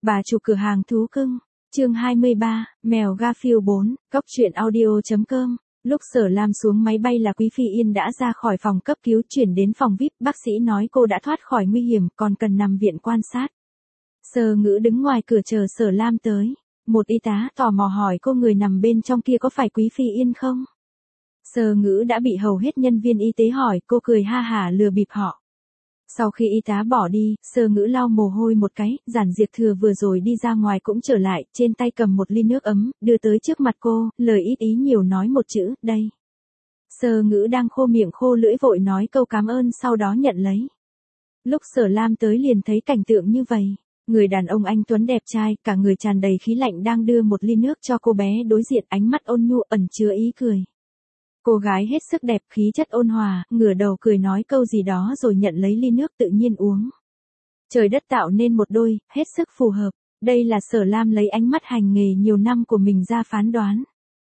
Bà chủ cửa hàng thú cưng, chương 23, mèo Garfield 4, cóc truyện audio.com. Lúc Sở Lam xuống máy bay là Quý Phi Yên đã ra khỏi phòng cấp cứu chuyển đến phòng VIP, bác sĩ nói cô đã thoát khỏi nguy hiểm, còn cần nằm viện quan sát. Sơ Ngữ đứng ngoài cửa chờ Sở Lam tới. Một y tá tò mò hỏi cô người nằm bên trong kia có phải Quý Phi Yên không? Sơ Ngữ đã bị hầu hết nhân viên y tế hỏi, cô cười ha hả lừa bịp họ. Sau khi y tá bỏ đi, Sơ Ngữ lau mồ hôi một cái, Giản Diệp Thừa vừa rồi đi ra ngoài cũng trở lại, trên tay cầm một ly nước ấm, đưa tới trước mặt cô, lời ít ý nhiều nói một chữ, đây. Sơ Ngữ đang khô miệng khô lưỡi vội nói câu cảm ơn sau đó nhận lấy. Lúc Sở Lam tới liền thấy cảnh tượng như vậy. Người đàn ông anh tuấn đẹp trai, cả người tràn đầy khí lạnh đang đưa một ly nước cho cô bé đối diện, ánh mắt ôn nhu ẩn chứa ý cười. Cô gái hết sức đẹp, khí chất ôn hòa, ngửa đầu cười nói câu gì đó rồi nhận lấy ly nước tự nhiên uống. Trời đất tạo nên một đôi, hết sức phù hợp. Đây là Sở Lam lấy ánh mắt hành nghề nhiều năm của mình ra phán đoán.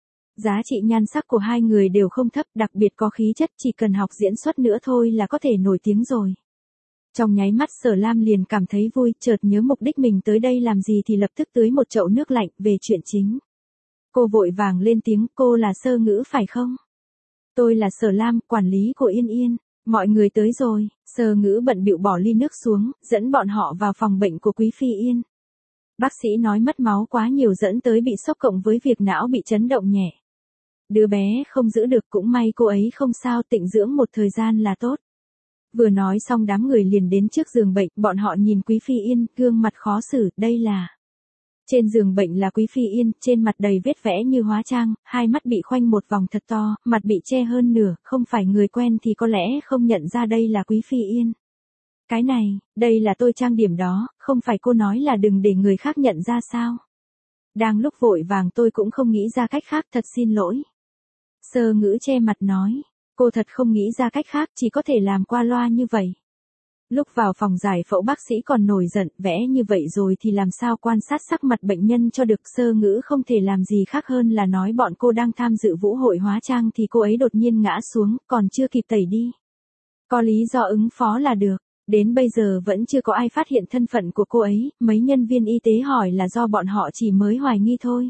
Giá trị nhan sắc của hai người đều không thấp, đặc biệt có khí chất, chỉ cần học diễn xuất nữa thôi là có thể nổi tiếng rồi. Trong nháy mắt Sở Lam liền cảm thấy vui, chợt nhớ mục đích mình tới đây làm gì thì lập tức tưới một chậu nước lạnh, về chuyện chính. Cô vội vàng lên tiếng, cô là Sơ Ngữ phải không? Tôi là Sở Lam, quản lý của Yên Yên. Mọi người tới rồi. Sơ Ngữ bận bịu bỏ ly nước xuống, dẫn bọn họ vào phòng bệnh của Quý Phi Yên. Bác sĩ nói mất máu quá nhiều dẫn tới bị sốc cộng với việc não bị chấn động nhẹ. Đứa bé không giữ được, cũng may cô ấy không sao, tịnh dưỡng một thời gian là tốt. Vừa nói xong đám người liền đến trước giường bệnh, bọn họ nhìn Quý Phi Yên, gương mặt khó xử, đây là... Trên giường bệnh là Quý Phi Yên, trên mặt đầy vết vẽ như hóa trang, hai mắt bị khoanh một vòng thật to, mặt bị che hơn nửa, không phải người quen thì có lẽ không nhận ra đây là Quý Phi Yên. Cái này, đây là tôi trang điểm đó, không phải cô nói là đừng để người khác nhận ra sao? Đang lúc vội vàng tôi cũng không nghĩ ra cách khác, thật xin lỗi. Sơ Ngữ che mặt nói, cô thật không nghĩ ra cách khác, chỉ có thể làm qua loa như vậy. Lúc vào phòng giải phẫu bác sĩ còn nổi giận, vẽ như vậy rồi thì làm sao quan sát sắc mặt bệnh nhân cho được. Sơ Ngữ không thể làm gì khác hơn là nói bọn cô đang tham dự vũ hội hóa trang thì cô ấy đột nhiên ngã xuống, còn chưa kịp tẩy đi. Có lý do ứng phó là được, đến bây giờ vẫn chưa có ai phát hiện thân phận của cô ấy, mấy nhân viên y tế hỏi là do bọn họ chỉ mới hoài nghi thôi.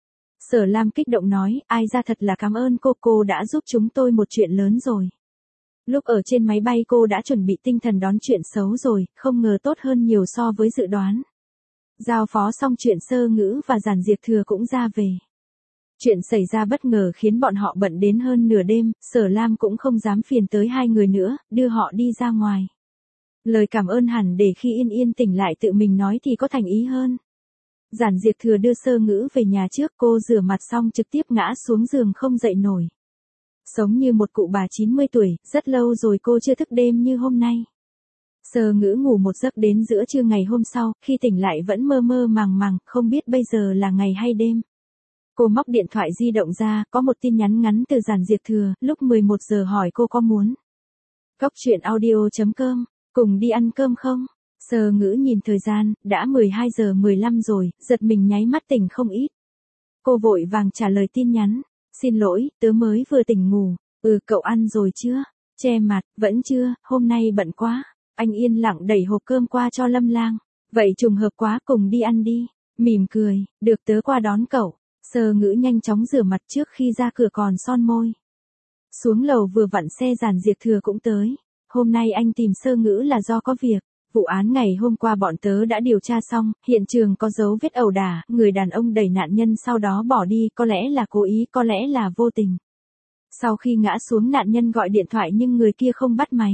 Sở Lam kích động nói, ai ra thật là cảm ơn cô đã giúp chúng tôi một chuyện lớn rồi. Lúc ở trên máy bay cô đã chuẩn bị tinh thần đón chuyện xấu rồi, không ngờ tốt hơn nhiều so với dự đoán. Giao phó xong chuyện Sơ Ngữ và Giản Diệp Thừa cũng ra về. Chuyện xảy ra bất ngờ khiến bọn họ bận đến hơn nửa đêm, Sở Lam cũng không dám phiền tới hai người nữa, đưa họ đi ra ngoài. Lời cảm ơn hẳn để khi Yên Yên tỉnh lại tự mình nói thì có thành ý hơn. Giản Diệp Thừa đưa Sơ Ngữ về nhà trước, cô rửa mặt xong trực tiếp ngã xuống giường không dậy nổi. Sống như một cụ bà 90 tuổi, rất lâu rồi cô chưa thức đêm như hôm nay. Sơ Ngữ ngủ một giấc đến giữa trưa ngày hôm sau, khi tỉnh lại vẫn mơ mơ màng màng, không biết bây giờ là ngày hay đêm. Cô móc điện thoại di động ra, có một tin nhắn ngắn từ Giản Diệp Thừa, lúc 11 giờ hỏi cô có muốn. Cóc truyện audio.com, cùng đi ăn cơm không? Sơ Ngữ nhìn thời gian, đã 12 giờ 15 rồi, giật mình nháy mắt tỉnh không ít. Cô vội vàng trả lời tin nhắn. Xin lỗi, tớ mới vừa tỉnh ngủ. Cậu ăn rồi chưa? Che mặt, vẫn chưa, hôm nay bận quá. Anh yên lặng đẩy hộp cơm qua cho Lâm Lang. Vậy trùng hợp quá, cùng đi ăn đi. Mỉm cười, được tớ qua đón cậu. Sơ Ngữ nhanh chóng rửa mặt trước khi ra cửa còn son môi. Xuống lầu vừa vặn xe Giản Diệp Thừa cũng tới. Hôm nay anh tìm Sơ Ngữ là do có việc. Vụ án ngày hôm qua bọn tớ đã điều tra xong, hiện trường có dấu vết ẩu đả, người đàn ông đẩy nạn nhân sau đó bỏ đi, có lẽ là cố ý, có lẽ là vô tình. Sau khi ngã xuống nạn nhân gọi điện thoại nhưng người kia không bắt máy.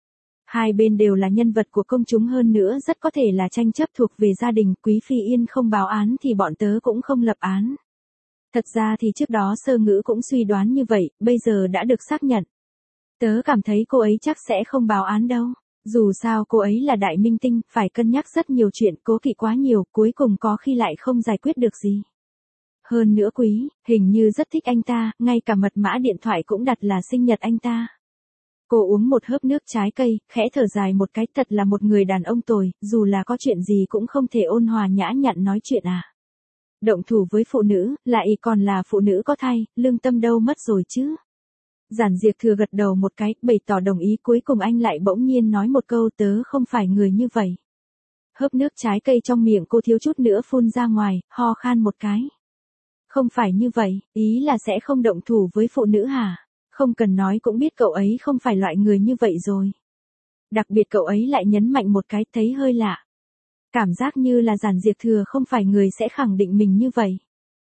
Hai bên đều là nhân vật của công chúng hơn nữa rất có thể là tranh chấp thuộc về gia đình, Quý Phi Yên không báo án thì bọn tớ cũng không lập án. Thật ra thì trước đó Sơ Ngữ cũng suy đoán như vậy, bây giờ đã được xác nhận. Tớ cảm thấy cô ấy chắc sẽ không báo án đâu. Dù sao cô ấy là đại minh tinh, phải cân nhắc rất nhiều chuyện, cố kỵ quá nhiều, cuối cùng có khi lại không giải quyết được gì. Hơn nữa Quý, hình như rất thích anh ta, ngay cả mật mã điện thoại cũng đặt là sinh nhật anh ta. Cô uống một hớp nước trái cây, khẽ thở dài một cái, thật là một người đàn ông tồi, dù là có chuyện gì cũng không thể ôn hòa nhã nhặn nói chuyện à. Động thủ với phụ nữ, lại còn là phụ nữ có thai, lương tâm đâu mất rồi chứ. Giản Diệp Thừa gật đầu một cái, bày tỏ đồng ý, cuối cùng anh lại bỗng nhiên nói một câu, tớ không phải người như vậy. Hớp nước trái cây trong miệng cô thiếu chút nữa phun ra ngoài, ho khan một cái. Không phải như vậy, ý là sẽ không động thủ với phụ nữ hả? Không cần nói cũng biết cậu ấy không phải loại người như vậy rồi. Đặc biệt cậu ấy lại nhấn mạnh một cái thấy hơi lạ. Cảm giác như là Giản Diệp Thừa không phải người sẽ khẳng định mình như vậy.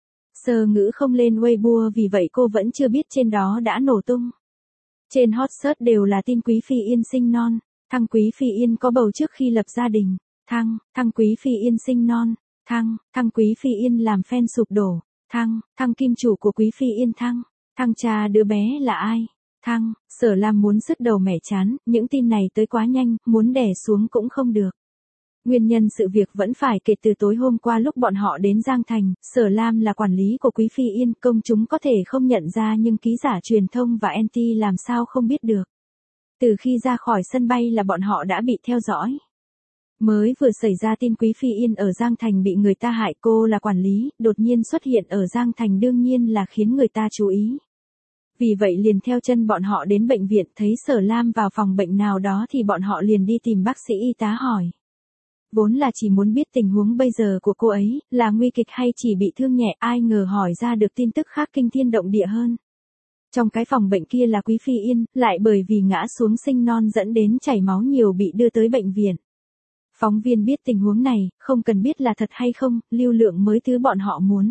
Sơ Ngữ không lên Weibo vì vậy cô vẫn chưa biết trên đó đã nổ tung. Trên hot search đều là tin Quý Phi Yên sinh non. Thăng Quý Phi Yên có bầu trước khi lập gia đình. Thăng Quý Phi Yên sinh non. Thăng Quý Phi Yên làm fan sụp đổ. Thăng kim chủ của Quý Phi Yên thăng cha đứa bé là ai? Sở Lam muốn sứt đầu mẻ chán, những tin này tới quá nhanh, muốn đè xuống cũng không được. Nguyên nhân sự việc vẫn phải kể từ tối hôm qua lúc bọn họ đến Giang Thành, Sở Lam là quản lý của Quý Phi Yên, công chúng có thể không nhận ra nhưng ký giả truyền thông và anti làm sao không biết được. Từ khi ra khỏi sân bay là bọn họ đã bị theo dõi. Mới vừa xảy ra tin Quý Phi Yên ở Giang Thành bị người ta hại, cô là quản lý, đột nhiên xuất hiện ở Giang Thành đương nhiên là khiến người ta chú ý. Vì vậy liền theo chân bọn họ đến bệnh viện, thấy Sở Lam vào phòng bệnh nào đó thì bọn họ liền đi tìm bác sĩ y tá hỏi. Vốn là chỉ muốn biết tình huống bây giờ của cô ấy, là nguy kịch hay chỉ bị thương nhẹ, ai ngờ hỏi ra được tin tức khác kinh thiên động địa hơn. Trong cái phòng bệnh kia là Quý Phi Yên, lại bởi vì ngã xuống sinh non dẫn đến chảy máu nhiều bị đưa tới bệnh viện. Phóng viên biết tình huống này, không cần biết là thật hay không, lưu lượng mới thứ bọn họ muốn.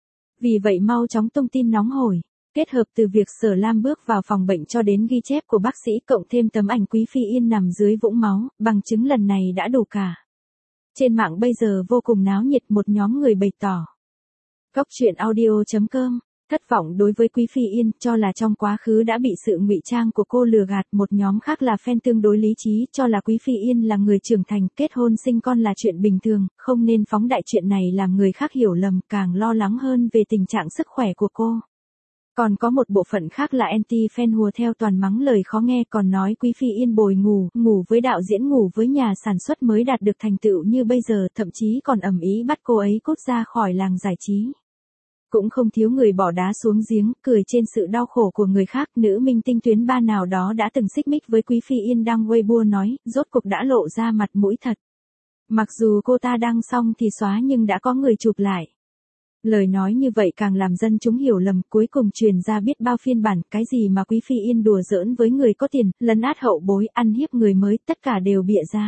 Vì vậy mau chóng tung tin nóng hổi. Kết hợp từ việc Sở Lam bước vào phòng bệnh cho đến ghi chép của bác sĩ cộng thêm tấm ảnh Quý Phi Yên nằm dưới vũng máu, bằng chứng lần này đã đủ cả. Trên mạng bây giờ vô cùng náo nhiệt, một nhóm người bày tỏ. Góc truyện audio.com, thất vọng đối với Quý Phi Yên, cho là trong quá khứ đã bị sự ngụy trang của cô lừa gạt. Một nhóm khác là fan tương đối lý trí, cho là Quý Phi Yên là người trưởng thành, kết hôn sinh con là chuyện bình thường, không nên phóng đại chuyện này làm người khác hiểu lầm, càng lo lắng hơn về tình trạng sức khỏe của cô. Còn có một bộ phận khác là anti-fan hùa theo toàn mắng lời khó nghe, còn nói Quý Phi Yên bồi ngủ với đạo diễn, ngủ với nhà sản xuất mới đạt được thành tựu như bây giờ, thậm chí còn ầm ĩ bắt cô ấy cút ra khỏi làng giải trí. Cũng không thiếu người bỏ đá xuống giếng, cười trên sự đau khổ của người khác. Nữ minh tinh tuyến 3 nào đó đã từng xích mích với Quý Phi Yên đăng Weibo nói, rốt cục đã lộ ra mặt mũi thật. Mặc dù cô ta đăng xong thì xóa nhưng đã có người chụp lại. Lời nói như vậy càng làm dân chúng hiểu lầm, cuối cùng truyền ra biết bao phiên bản, cái gì mà Quý Phi Yên đùa giỡn với người có tiền, lấn át hậu bối, ăn hiếp người mới, tất cả đều bịa ra.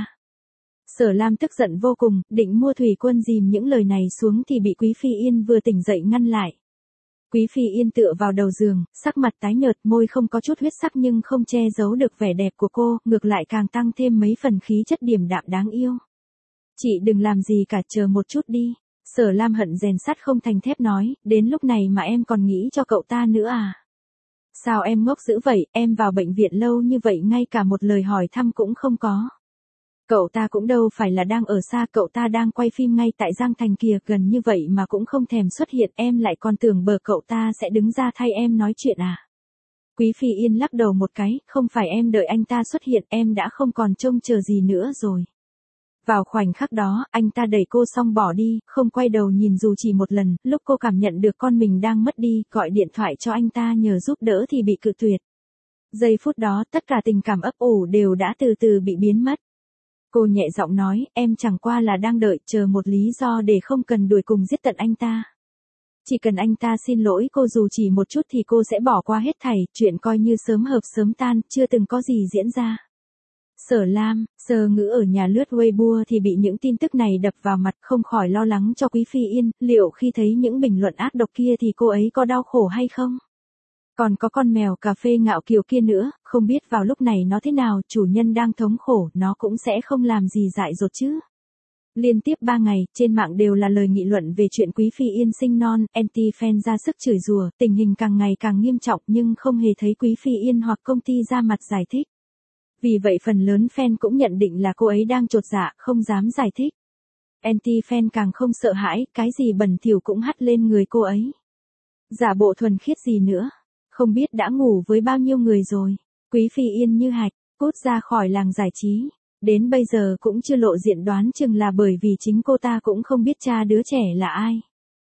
Sở Lam tức giận vô cùng, định mua thủy quân dìm những lời này xuống thì bị Quý Phi Yên vừa tỉnh dậy ngăn lại. Quý Phi Yên tựa vào đầu giường, sắc mặt tái nhợt, môi không có chút huyết sắc nhưng không che giấu được vẻ đẹp của cô, ngược lại càng tăng thêm mấy phần khí chất điềm đạm đáng yêu. Chị đừng làm gì cả, chờ một chút đi. Sở Lam hận rèn sắt không thành thép nói, đến lúc này mà em còn nghĩ cho cậu ta nữa à? Sao em ngốc dữ vậy, em vào bệnh viện lâu như vậy ngay cả một lời hỏi thăm cũng không có. Cậu ta cũng đâu phải là đang ở xa, cậu ta đang quay phim ngay tại Giang Thành kìa, gần như vậy mà cũng không thèm xuất hiện, em lại còn tưởng bờ cậu ta sẽ đứng ra thay em nói chuyện à? Quý Phi Yên lắc đầu một cái, không phải em đợi anh ta xuất hiện, em đã không còn trông chờ gì nữa rồi. Vào khoảnh khắc đó, anh ta đẩy cô xong bỏ đi, không quay đầu nhìn dù chỉ một lần, lúc cô cảm nhận được con mình đang mất đi, gọi điện thoại cho anh ta nhờ giúp đỡ thì bị cự tuyệt. Giây phút đó, tất cả tình cảm ấp ủ đều đã từ từ bị biến mất. Cô nhẹ giọng nói, em chẳng qua là đang đợi, chờ một lý do để không cần đuổi cùng giết tận anh ta. Chỉ cần anh ta xin lỗi cô dù chỉ một chút thì cô sẽ bỏ qua hết thảy, chuyện coi như sớm hợp sớm tan, chưa từng có gì diễn ra. Sở Lam, Sơ Ngữ ở nhà lướt Weibo thì bị những tin tức này đập vào mặt, không khỏi lo lắng cho Quý Phi Yên, liệu khi thấy những bình luận ác độc kia thì cô ấy có đau khổ hay không? Còn có con mèo cà phê ngạo kiều kia nữa, không biết vào lúc này nó thế nào, chủ nhân đang thống khổ, nó cũng sẽ không làm gì dại dột chứ. Liên tiếp 3 ngày, trên mạng đều là lời nghị luận về chuyện Quý Phi Yên sinh non, anti-fan ra sức chửi rủa, tình hình càng ngày càng nghiêm trọng nhưng không hề thấy Quý Phi Yên hoặc công ty ra mặt giải thích. Vì vậy phần lớn fan cũng nhận định là cô ấy đang chột dạ, không dám giải thích. Anti-fan càng không sợ hãi, cái gì bẩn thỉu cũng hắt lên người cô ấy. Giả bộ thuần khiết gì nữa, không biết đã ngủ với bao nhiêu người rồi. Quý Phi Yên như hạch, cút ra khỏi làng giải trí. Đến bây giờ cũng chưa lộ diện, đoán chừng là bởi vì chính cô ta cũng không biết cha đứa trẻ là ai.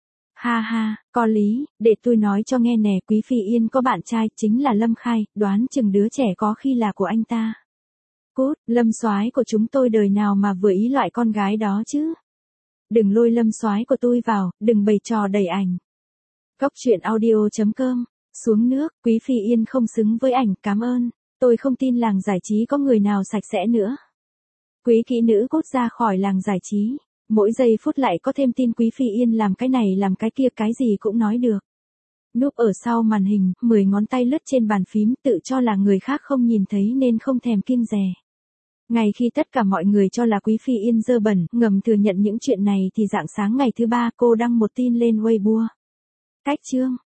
Ha ha, có lý, để tôi nói cho nghe nè, Quý Phi Yên có bạn trai, chính là Lâm Khai, đoán chừng đứa trẻ có khi là của anh ta. cút, Lâm soái của chúng tôi đời nào mà vừa ý loại con gái đó chứ. Đừng lôi Lâm soái của tôi vào, đừng bày trò đầy ảnh. Cóc truyện audio.com, xuống nước, Quý Phi Yên không xứng với ảnh, cảm ơn. Tôi không tin làng giải trí có người nào sạch sẽ nữa. Quý kỹ nữ cút ra khỏi làng giải trí. Mỗi giây phút lại có thêm tin Quý Phi Yên làm cái này làm cái kia, cái gì cũng nói được. Núp ở sau màn hình, 10 ngón tay lướt trên bàn phím, tự cho là người khác không nhìn thấy nên không thèm kiêng dè. Ngay khi tất cả mọi người cho là Quý Phi Yên dơ bẩn, ngầm thừa nhận những chuyện này thì rạng sáng ngày thứ ba cô đăng một tin lên Weibo. Cách chương